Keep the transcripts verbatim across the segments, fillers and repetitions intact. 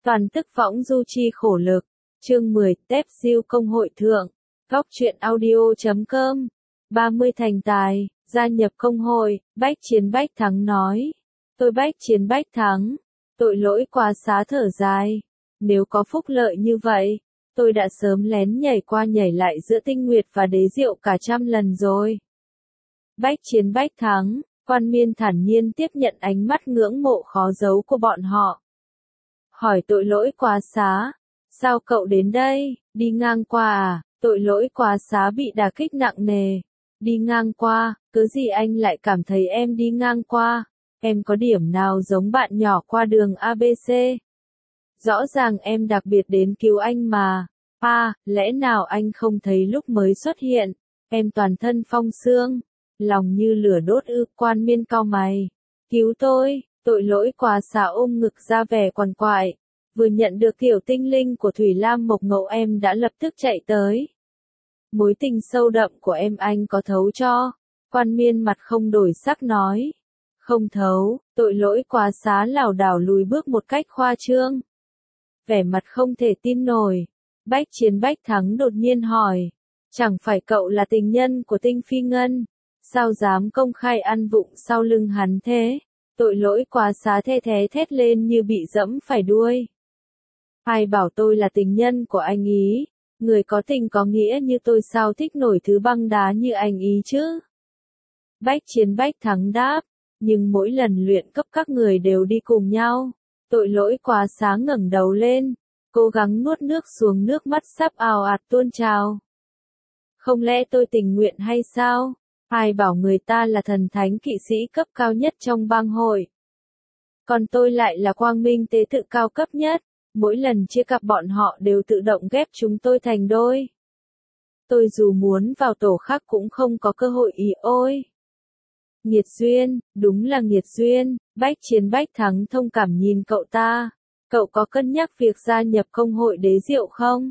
Toàn tức võng du chi khổ lực. Chương mười, Tép Diêu công hội thượng. Góc truyện audio chấm com. ba mươi thành tài, gia nhập công hội, Bách Chiến Bách Thắng nói. Tôi Bách Chiến Bách Thắng. Tội lỗi quá xá thở dài. Nếu có phúc lợi như vậy, tôi đã sớm lén nhảy qua nhảy lại giữa Tinh Nguyệt và Đế Diệu cả trăm lần rồi. Bách Chiến Bách Thắng, Quan Miên thản nhiên tiếp nhận ánh mắt ngưỡng mộ khó giấu của bọn họ. Hỏi tội lỗi quá xá. Sao cậu đến đây, đi ngang qua à? Tội lỗi quá xá bị đả kích nặng nề. Đi ngang qua, cứ gì anh lại cảm thấy em đi ngang qua? Em có điểm nào giống bạn nhỏ qua đường a bê xê? Rõ ràng em đặc biệt đến cứu anh mà. À, lẽ nào anh không thấy lúc mới xuất hiện, em toàn thân phong xương, lòng như lửa đốt ư? Quan Miên cau mày. Cứu tôi, tội lỗi quá xá ôm ngực ra vẻ quằn quại. Vừa nhận được tiểu tinh linh của Thủy Lam Mộc Ngộ em đã lập tức chạy tới. Mối tình sâu đậm của em anh có thấu cho? Quan Miên mặt không đổi sắc nói. Không thấu, tội lỗi quá xá lảo đảo lùi bước một cách khoa trương. Vẻ mặt không thể tin nổi. Bách Chiến Bách Thắng đột nhiên hỏi. Chẳng phải cậu là tình nhân của Tinh Phi Ngân? Sao dám công khai ăn vụng sau lưng hắn thế? Tội lỗi quá xá the thé thét lên như bị dẫm phải đuôi. Ai bảo tôi là tình nhân của anh ý? Người có tình có nghĩa như tôi sao thích nổi thứ băng đá như anh ý chứ? Bách Chiến Bách Thắng đáp. Nhưng mỗi lần luyện cấp các người đều đi cùng nhau. Tội lỗi quá xá ngẩng đầu lên, cố gắng nuốt nước xuống, nước mắt sắp ào ạt tuôn trào. Không lẽ tôi tình nguyện hay sao? Ai bảo người ta là thần thánh kỵ sĩ cấp cao nhất trong bang hội? Còn tôi lại là quang minh tế tự cao cấp nhất. Mỗi lần chia cặp bọn họ đều tự động ghép chúng tôi thành đôi. Tôi dù muốn vào tổ khác cũng không có cơ hội ý ôi. Nghiệt duyên, đúng là nghiệt duyên. Bách Chiến Bách Thắng thông cảm nhìn cậu ta. Cậu có cân nhắc việc gia nhập công hội Đế Diệu không?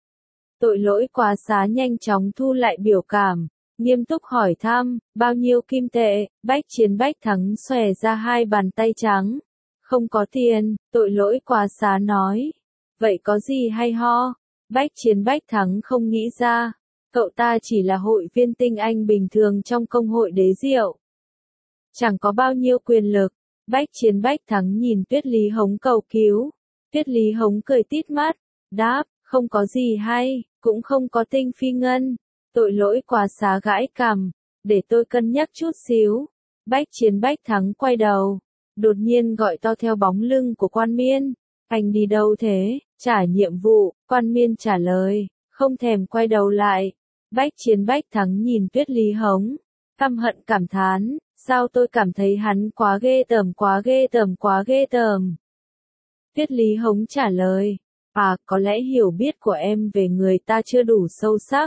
Tội lỗi quá xá nhanh chóng thu lại biểu cảm, nghiêm túc hỏi thăm, bao nhiêu kim tệ? Bách Chiến Bách Thắng xòe ra hai bàn tay trắng. Không có tiền, tội lỗi quá xá nói. Vậy có gì hay ho? Bách Chiến Bách Thắng không nghĩ ra. Cậu ta chỉ là hội viên tinh anh bình thường trong công hội Đế Diệu. Chẳng có bao nhiêu quyền lực. Bách Chiến Bách Thắng nhìn Tuyết Lý Hống cầu cứu. Tuyết Lý Hống cười tít mắt, đáp, không có gì hay, cũng không có Tinh Phi Ngân. Tội lỗi quá xá gãi cằm, để tôi cân nhắc chút xíu. Bách Chiến Bách Thắng quay đầu, đột nhiên gọi to theo bóng lưng của Quan Miên. Anh đi đâu thế? Trả nhiệm vụ. Quan Miên trả lời, không thèm quay đầu lại. Bách Chiến Bách Thắng nhìn Tuyết Lý Hống, căm hận cảm thán. Sao tôi cảm thấy hắn quá ghê tởm quá ghê tởm quá ghê tởm. Tuyết Lý Hống trả lời. À, có lẽ hiểu biết của em về người ta chưa đủ sâu sắc.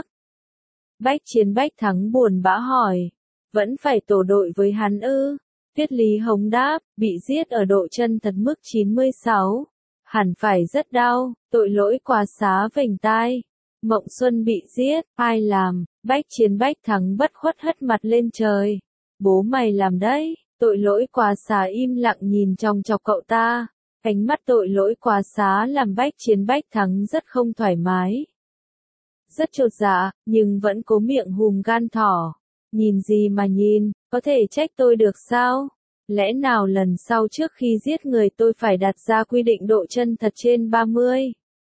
Bách Chiến Bách Thắng buồn bã hỏi. Vẫn phải tổ đội với hắn ư? Tuyết Lý Hống đáp, bị giết ở độ chân thật mức chín mươi sáu. Hẳn phải rất đau. Tội lỗi quá xá vểnh tai. Mộng Xuân bị giết, ai làm? Bách Chiến Bách Thắng bất khuất hất mặt lên trời. Bố mày làm đấy. Tội lỗi quá xá im lặng nhìn trong chọc cậu ta. Ánh mắt tội lỗi quá xá làm Bách Chiến Bách Thắng rất không thoải mái. Rất chột dạ, nhưng vẫn cố miệng hùm gan thỏ. Nhìn gì mà nhìn, có thể trách tôi được sao? Lẽ nào lần sau trước khi giết người tôi phải đặt ra quy định độ chân thật trên ba mươi?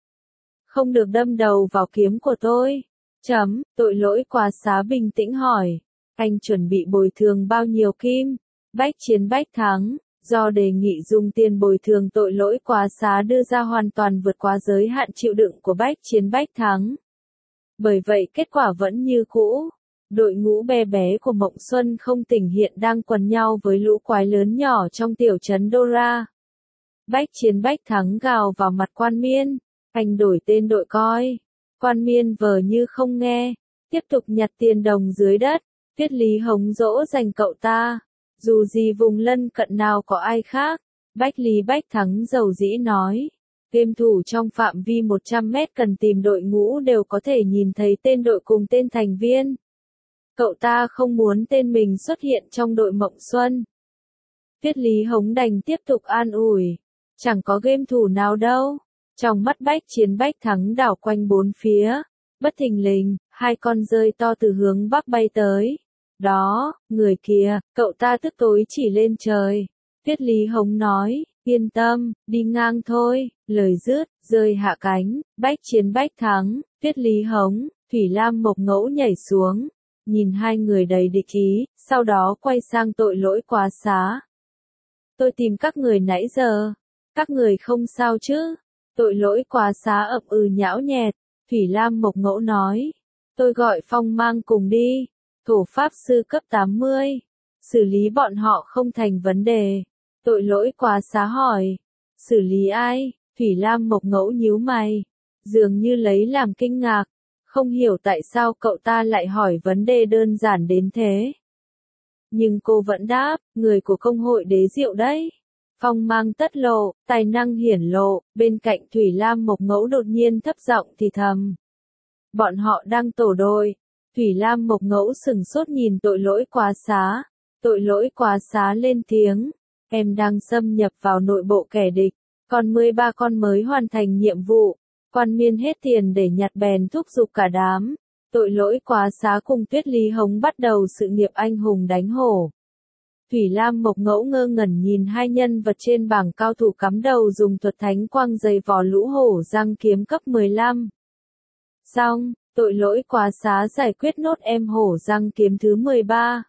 Không được đâm đầu vào kiếm của tôi. Chấm, tội lỗi quá xá bình tĩnh hỏi. Anh chuẩn bị bồi thường bao nhiêu kim? Bách Chiến Bách Thắng, do đề nghị dùng tiền bồi thường tội lỗi quá xá đưa ra hoàn toàn vượt quá giới hạn chịu đựng của Bách Chiến Bách Thắng. Bởi vậy kết quả vẫn như cũ. Đội ngũ bé bé của Mộng Xuân không tỉnh hiện đang quần nhau với lũ quái lớn nhỏ trong tiểu trấn Dora. Bách Chiến Bách Thắng gào vào mặt Quan Miên. Anh đổi tên đội coi. Quan Miên vờ như không nghe. Tiếp tục nhặt tiền đồng dưới đất. Tuyết Lý Hống dỗ dành cậu ta. Dù gì vùng lân cận nào có ai khác. Bách Lý Bách Thắng dầu dĩ nói. Game thủ trong phạm vi một trăm mét cần tìm đội ngũ đều có thể nhìn thấy tên đội cùng tên thành viên. Cậu ta không muốn tên mình xuất hiện trong đội Mộng Xuân. Tuyết Lý Hống đành tiếp tục an ủi. Chẳng có game thủ nào đâu. Trong mắt Bách Chiến Bách Thắng đảo quanh bốn phía, bất thình lình, hai con rơi to từ hướng bắc bay tới. Đó, người kia, cậu ta tức tối chỉ lên trời. Tiết Lý Hống nói, yên tâm, đi ngang thôi, lời dứt, rơi hạ cánh, Bách Chiến Bách Thắng, Tiết Lý Hống, Thủy Lam Mộc Ngẫu nhảy xuống, nhìn hai người đầy địch ý, sau đó quay sang Tội Lỗi Quá Xá. Tôi tìm các người nãy giờ, các người không sao chứ? Tội Lỗi Quá Xá ậm ừ nhão nhẹt, Thủy Lam Mộc Ngẫu nói, tôi gọi Phong Mang cùng đi, thổ pháp sư cấp tám mươi, xử lý bọn họ không thành vấn đề. Tội Lỗi Quá Xá hỏi, xử lý ai? Thủy Lam Mộc Ngẫu nhíu mày, dường như lấy làm kinh ngạc, không hiểu tại sao cậu ta lại hỏi vấn đề đơn giản đến thế. Nhưng cô vẫn đáp, người của công hội đế diệu đấy. Phong mang tất lộ, tài năng hiển lộ, bên cạnh Thủy Lam Mộc Ngẫu đột nhiên thấp giọng thì thầm. Bọn họ đang tổ đội. Thủy Lam Mộc Ngẫu sừng sốt nhìn Tội Lỗi Quá Xá. Tội Lỗi Quá Xá lên tiếng. Em đang xâm nhập vào nội bộ kẻ địch. Còn mười ba con mới hoàn thành nhiệm vụ. Quan Miên hết tiền để nhặt bèn thúc giục cả đám. Tội Lỗi Quá Xá cùng Tuyết Lý Hống bắt đầu sự nghiệp anh hùng đánh hổ. Thủy Lam Mộc Ngẫu ngơ ngẩn nhìn hai nhân vật trên bảng cao thủ cắm đầu dùng thuật thánh quang dày vò lũ hổ răng kiếm cấp mười lăm. Xong, Tội Lỗi Quá Xá giải quyết nốt em hổ răng kiếm thứ mười ba.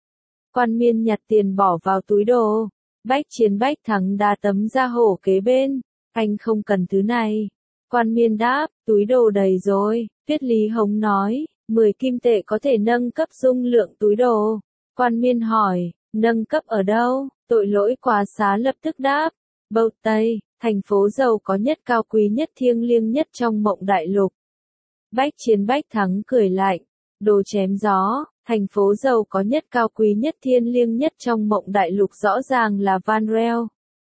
Quan Miên nhặt tiền bỏ vào túi đồ. Bách Chiến Bách Thắng đá tấm ra hổ kế bên. Anh không cần thứ này. Quan Miên đáp, túi đồ đầy rồi. Tuyết Lý Hống nói, mười kim tệ có thể nâng cấp dung lượng túi đồ. Quan Miên hỏi, nâng cấp ở đâu? Tội Lỗi Quá Xá lập tức đáp, Bâu Tây, thành phố giàu có nhất, cao quý nhất, thiêng liêng nhất trong mộng đại lục. Bách Chiến Bách Thắng cười lạnh, đồ chém gió, thành phố giàu có nhất, cao quý nhất, thiêng liêng nhất trong mộng đại lục rõ ràng là Van Rel.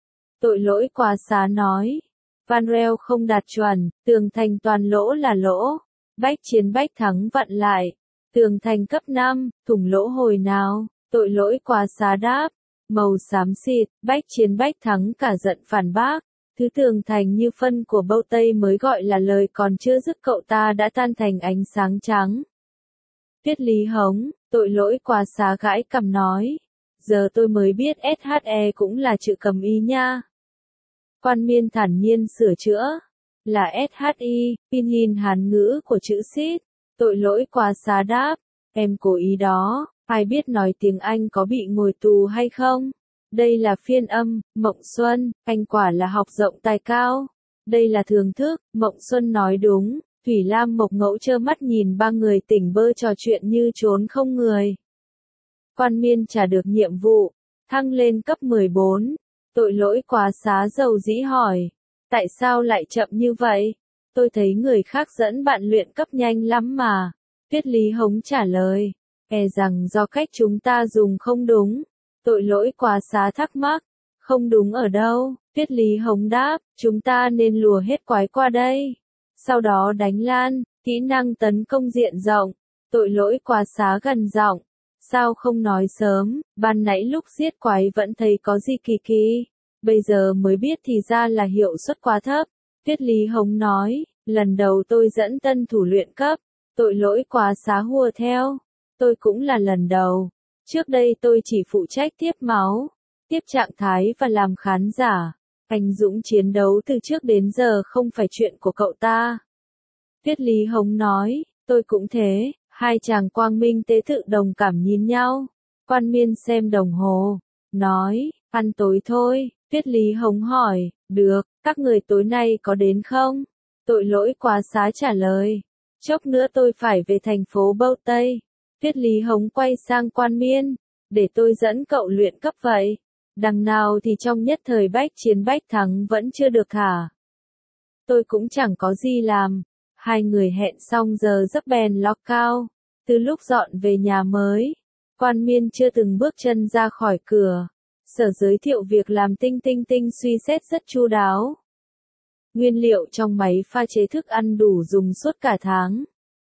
Tội Lỗi Quá Xá nói, Van Rel không đạt chuẩn, tường thành toàn lỗ là lỗ. Bách Chiến Bách Thắng vặn lại, tường thành cấp năm, thủng lỗ hồi nào? Tội Lỗi Quá Xá đáp, màu xám xịt. Bách Chiến Bách Thắng cả giận phản bác, thứ tường thành như phân của Bâu Tây mới gọi là lời, còn chưa dứt cậu ta đã tan thành ánh sáng trắng. Tuyết Lý Hống, Tội Lỗi Quá Xá gãi cằm nói, giờ tôi mới biết ét hát e cũng là chữ cầm y nha. Quan Miên thản nhiên sửa chữa, là ét hát i, pinyin Hán ngữ của chữ xít. Tội Lỗi Quá Xá đáp, em cố ý đó. Ai biết nói tiếng Anh có bị ngồi tù hay không? Đây là phiên âm, Mộng Xuân, anh quả là học rộng tài cao. Đây là thưởng thức, Mộng Xuân nói đúng. Thủy Lam Mộc Ngẫu trơ mắt nhìn ba người tỉnh bơ trò chuyện như trốn không người. Quan Miên trả được nhiệm vụ, thăng lên cấp mười bốn. Tội Lỗi Quá Xá dầu dĩ hỏi, tại sao lại chậm như vậy? Tôi thấy người khác dẫn bạn luyện cấp nhanh lắm mà. Tuyết Lý Hống trả lời, e rằng do cách chúng ta dùng không đúng. Tội Lỗi Quá Xá thắc mắc, không đúng ở đâu? Tuyết Lý Hống đáp, chúng ta nên lùa hết quái qua đây. Sau đó đánh lan, kỹ năng tấn công diện rộng. Tội Lỗi Quá Xá gần giọng, sao không nói sớm, ban nãy lúc giết quái vẫn thấy có gì kỳ kỳ. Bây giờ mới biết thì ra là hiệu suất quá thấp. Tuyết Lý Hống nói, lần đầu tôi dẫn tân thủ luyện cấp. Tội Lỗi Quá Xá hùa theo. Tôi cũng là lần đầu. Trước đây tôi chỉ phụ trách tiếp máu, tiếp trạng thái và làm khán giả. Anh dũng chiến đấu từ trước đến giờ không phải chuyện của cậu ta. Tuyết Lý Hống nói, tôi cũng thế. Hai chàng quang minh tế tự đồng cảm nhìn nhau. Quan Miên xem đồng hồ, nói, ăn tối thôi. Tuyết Lý Hống hỏi, được, các người tối nay có đến không? Tội Lỗi Quá Xá trả lời, chốc nữa tôi phải về thành phố Bâu Tây. Tuyết Lý Hống quay sang Quan Miên, để tôi dẫn cậu luyện cấp vậy. Đằng nào thì trong nhất thời Bách Chiến Bách Thắng vẫn chưa được hả? Tôi cũng chẳng có gì làm. Hai người hẹn xong giờ giấc bèn log cao. Từ lúc dọn về nhà mới, Quan Miên chưa từng bước chân ra khỏi cửa. Sở giới thiệu việc làm tinh tinh tinh suy xét rất chu đáo. Nguyên liệu trong máy pha chế thức ăn đủ dùng suốt cả tháng.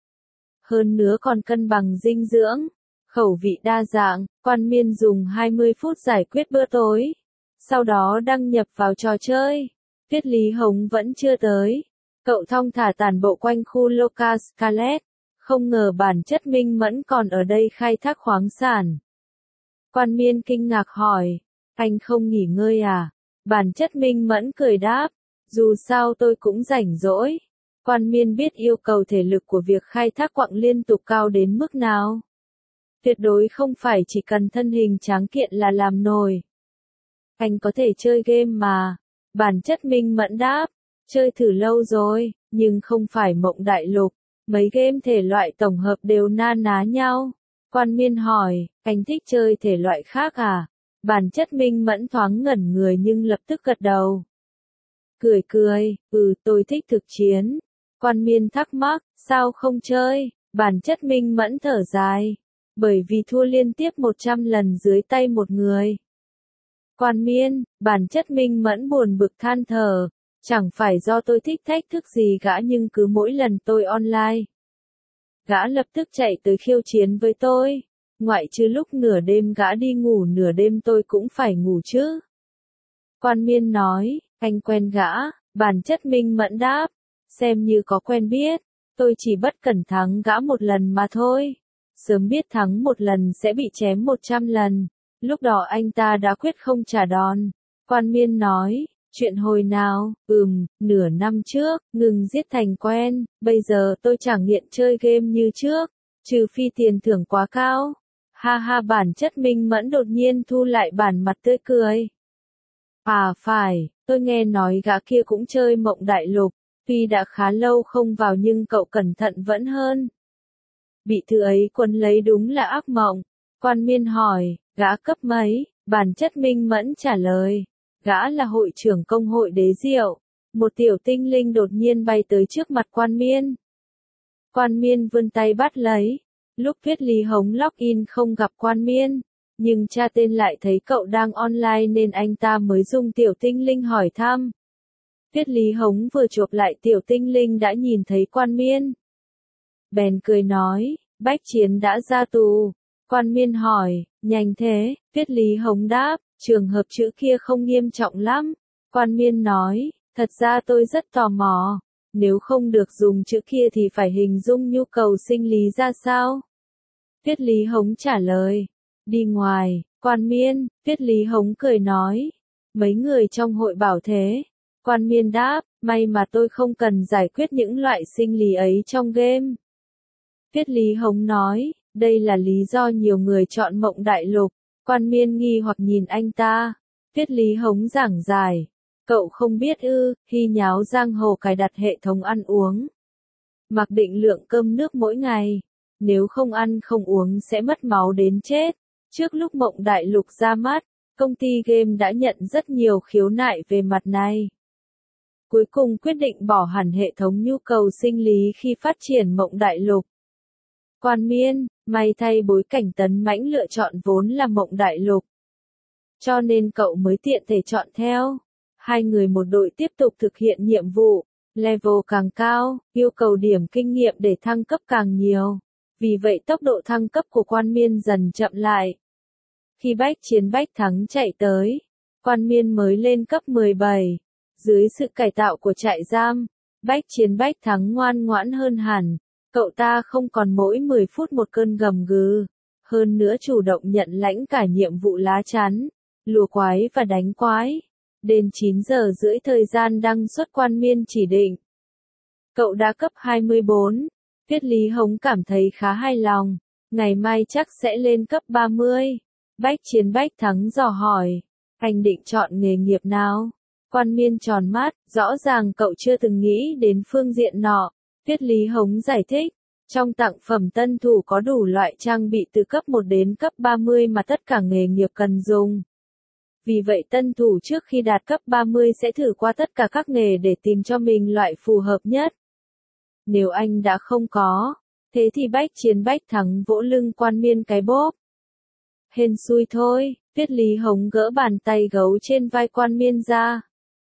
Hơn nữa còn cân bằng dinh dưỡng, khẩu vị đa dạng. Quan Miên dùng hai mươi phút giải quyết bữa tối. Sau đó đăng nhập vào trò chơi. Tiết Lý Hống vẫn chưa tới. Cậu thong thả tản bộ quanh khu Loca Scarlet. Không ngờ bản chất Minh Mẫn còn ở đây khai thác khoáng sản. Quan Miên kinh ngạc hỏi, anh không nghỉ ngơi à? Bản chất Minh Mẫn cười đáp, dù sao tôi cũng rảnh rỗi. Quan Miên biết yêu cầu thể lực của việc khai thác quặng liên tục cao đến mức nào. Tuyệt đối không phải chỉ cần thân hình tráng kiện là làm nổi. Anh có thể chơi game mà. Bản chất Minh Mẫn đáp, chơi thử lâu rồi, nhưng không phải Mộng Đại Lục. Mấy game thể loại tổng hợp đều na ná nhau. Quan Miên hỏi, anh thích chơi thể loại khác à? Bản chất Minh Mẫn thoáng ngẩn người nhưng lập tức gật đầu. Cười cười, ừ tôi thích thực chiến. Quan Miên thắc mắc, sao không chơi? Bản chất Minh Mẫn thở dài. Bởi vì thua liên tiếp một trăm lần dưới tay một người. Quan Miên, bản chất Minh Mẫn buồn bực than thở. Chẳng phải do tôi thích thách thức gì gã nhưng cứ mỗi lần tôi online. Gã lập tức chạy tới khiêu chiến với tôi. Ngoại trừ lúc nửa đêm gã đi ngủ nửa đêm tôi cũng phải ngủ chứ. Quan Miên nói, anh quen gã, bản chất Minh Mẫn đáp. Xem như có quen biết, tôi chỉ bất cẩn thắng gã một lần mà thôi. Sớm biết thắng một lần sẽ bị chém một trăm lần. Lúc đó anh ta đã quyết không trả đòn. Quan Miên nói, chuyện hồi nào, ừm, nửa năm trước, ngừng giết thành quen, bây giờ tôi chẳng nghiện chơi game như trước, trừ phi tiền thưởng quá cao. Ha ha bản chất Minh Mẫn đột nhiên thu lại bản mặt tươi cười. À phải, tôi nghe nói gã kia cũng chơi Mộng Đại Lục, tuy đã khá lâu không vào nhưng cậu cẩn thận vẫn hơn. Bị thứ ấy quấn lấy đúng là ác mộng. Quan Miên hỏi, gã cấp mấy? Bản chất Minh Mẫn trả lời, gã là hội trưởng công hội Đế Diệu. Một tiểu tinh linh đột nhiên bay tới trước mặt Quan Miên. Quan Miên vươn tay bắt lấy. Lúc Tuyết Lý Hống login không gặp Quan Miên, nhưng cha tên lại thấy cậu đang online nên anh ta mới dùng tiểu tinh linh hỏi thăm. Tuyết Lý Hống vừa chộp lại tiểu tinh linh đã nhìn thấy Quan Miên. Bèn cười nói, Bách Chiến đã ra tù. Quan Miên hỏi, nhanh thế? Tuyết Lý Hống đáp, trường hợp chữ kia không nghiêm trọng lắm. Quan Miên nói, thật ra tôi rất tò mò. Nếu không được dùng chữ kia thì phải hình dung nhu cầu sinh lý ra sao? Tuyết Lý Hống trả lời, đi ngoài. Quan Miên, Tuyết Lý Hống cười nói, mấy người trong hội bảo thế. Quan Miên đáp, may mà tôi không cần giải quyết những loại sinh lý ấy trong game. Tuyết Lý Hống nói, đây là lý do nhiều người chọn Mộng Đại Lục. Quan Miên nghi hoặc nhìn anh ta. Tuyết Lý Hống giảng giải, cậu không biết ư, Hy Nháo giang hồ cài đặt hệ thống ăn uống. Mặc định lượng cơm nước mỗi ngày. Nếu không ăn không uống sẽ mất máu đến chết. Trước lúc Mộng Đại Lục ra mắt, công ty game đã nhận rất nhiều khiếu nại về mặt này. Cuối cùng quyết định bỏ hẳn hệ thống nhu cầu sinh lý khi phát triển Mộng Đại Lục. Quan Miên, may thay bối cảnh Tấn Mãnh lựa chọn vốn là Mộng Đại Lục. Cho nên cậu mới tiện thể chọn theo. Hai người một đội tiếp tục thực hiện nhiệm vụ. Level càng cao, yêu cầu điểm kinh nghiệm để thăng cấp càng nhiều. Vì vậy tốc độ thăng cấp của Quan Miên dần chậm lại. Khi Bách Chiến Bách Thắng chạy tới, Quan Miên mới lên cấp mười bảy. Dưới sự cải tạo của trại giam, Bách Chiến Bách Thắng ngoan ngoãn hơn hẳn. Cậu ta không còn mỗi mười phút một cơn gầm gừ. Hơn nữa chủ động nhận lãnh cả nhiệm vụ lá chắn, lùa quái và đánh quái. Đến chín giờ rưỡi thời gian đăng xuất Quan Miên chỉ định. Cậu đã cấp hai mươi bốn. Tuyết Lý Hống cảm thấy khá hài lòng. Ngày mai chắc sẽ lên cấp ba mươi. Bách Chiến Bách Thắng dò hỏi, anh định chọn nghề nghiệp nào? Quan Miên tròn mắt, rõ ràng cậu chưa từng nghĩ đến phương diện nọ. Tuyết Lý Hống giải thích, trong tặng phẩm tân thủ có đủ loại trang bị từ cấp một đến cấp ba mươi mà tất cả nghề nghiệp cần dùng. Vì vậy tân thủ trước khi đạt cấp ba mươi sẽ thử qua tất cả các nghề để tìm cho mình loại phù hợp nhất. Nếu anh đã không có, thế thì Bách Chiến Bách Thắng vỗ lưng Quan Miên cái bóp. Hên xui thôi, Tuyết Lý Hống gỡ bàn tay gấu trên vai Quan Miên ra.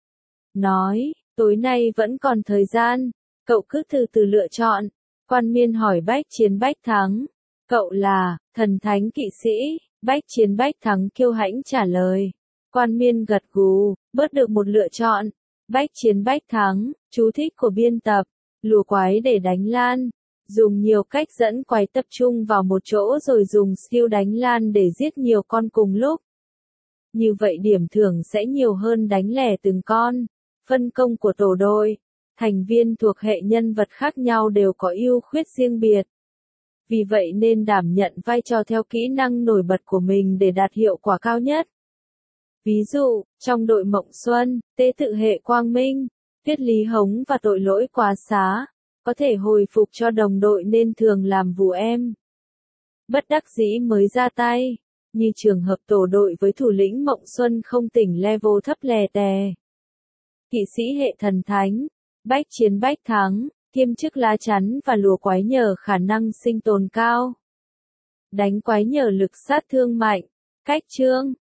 Nói, tối nay vẫn còn thời gian, cậu cứ từ từ lựa chọn. Quan Miên hỏi Bách Chiến Bách Thắng, cậu là, thần thánh kỵ sĩ? Bách Chiến Bách Thắng kiêu hãnh trả lời. Quan Miên gật gù, bớt được một lựa chọn. Bách chiến bách thắng, chú thích của biên tập, lùa quái để đánh lan. Dùng nhiều cách dẫn quái tập trung vào một chỗ rồi dùng skill đánh lan để giết nhiều con cùng lúc. Như vậy điểm thưởng sẽ nhiều hơn đánh lẻ từng con. Phân công của tổ đội. Thành viên thuộc hệ nhân vật khác nhau đều có ưu khuyết riêng biệt. Vì vậy nên đảm nhận vai trò theo kỹ năng nổi bật của mình để đạt hiệu quả cao nhất. Ví dụ, trong đội Mộng Xuân, tế tự hệ Quang Minh, Viết Lý Hống và tội lỗi quá xá, có thể hồi phục cho đồng đội nên thường làm vù em. Bất đắc dĩ mới ra tay, như trường hợp tổ đội với thủ lĩnh Mộng Xuân không tỉnh level thấp lè tè. Kỵ sĩ hệ Thần Thánh, bách chiến bách thắng, kiêm chức lá chắn và lùa quái nhờ khả năng sinh tồn cao. Đánh quái nhờ lực sát thương mạnh. Cách chương,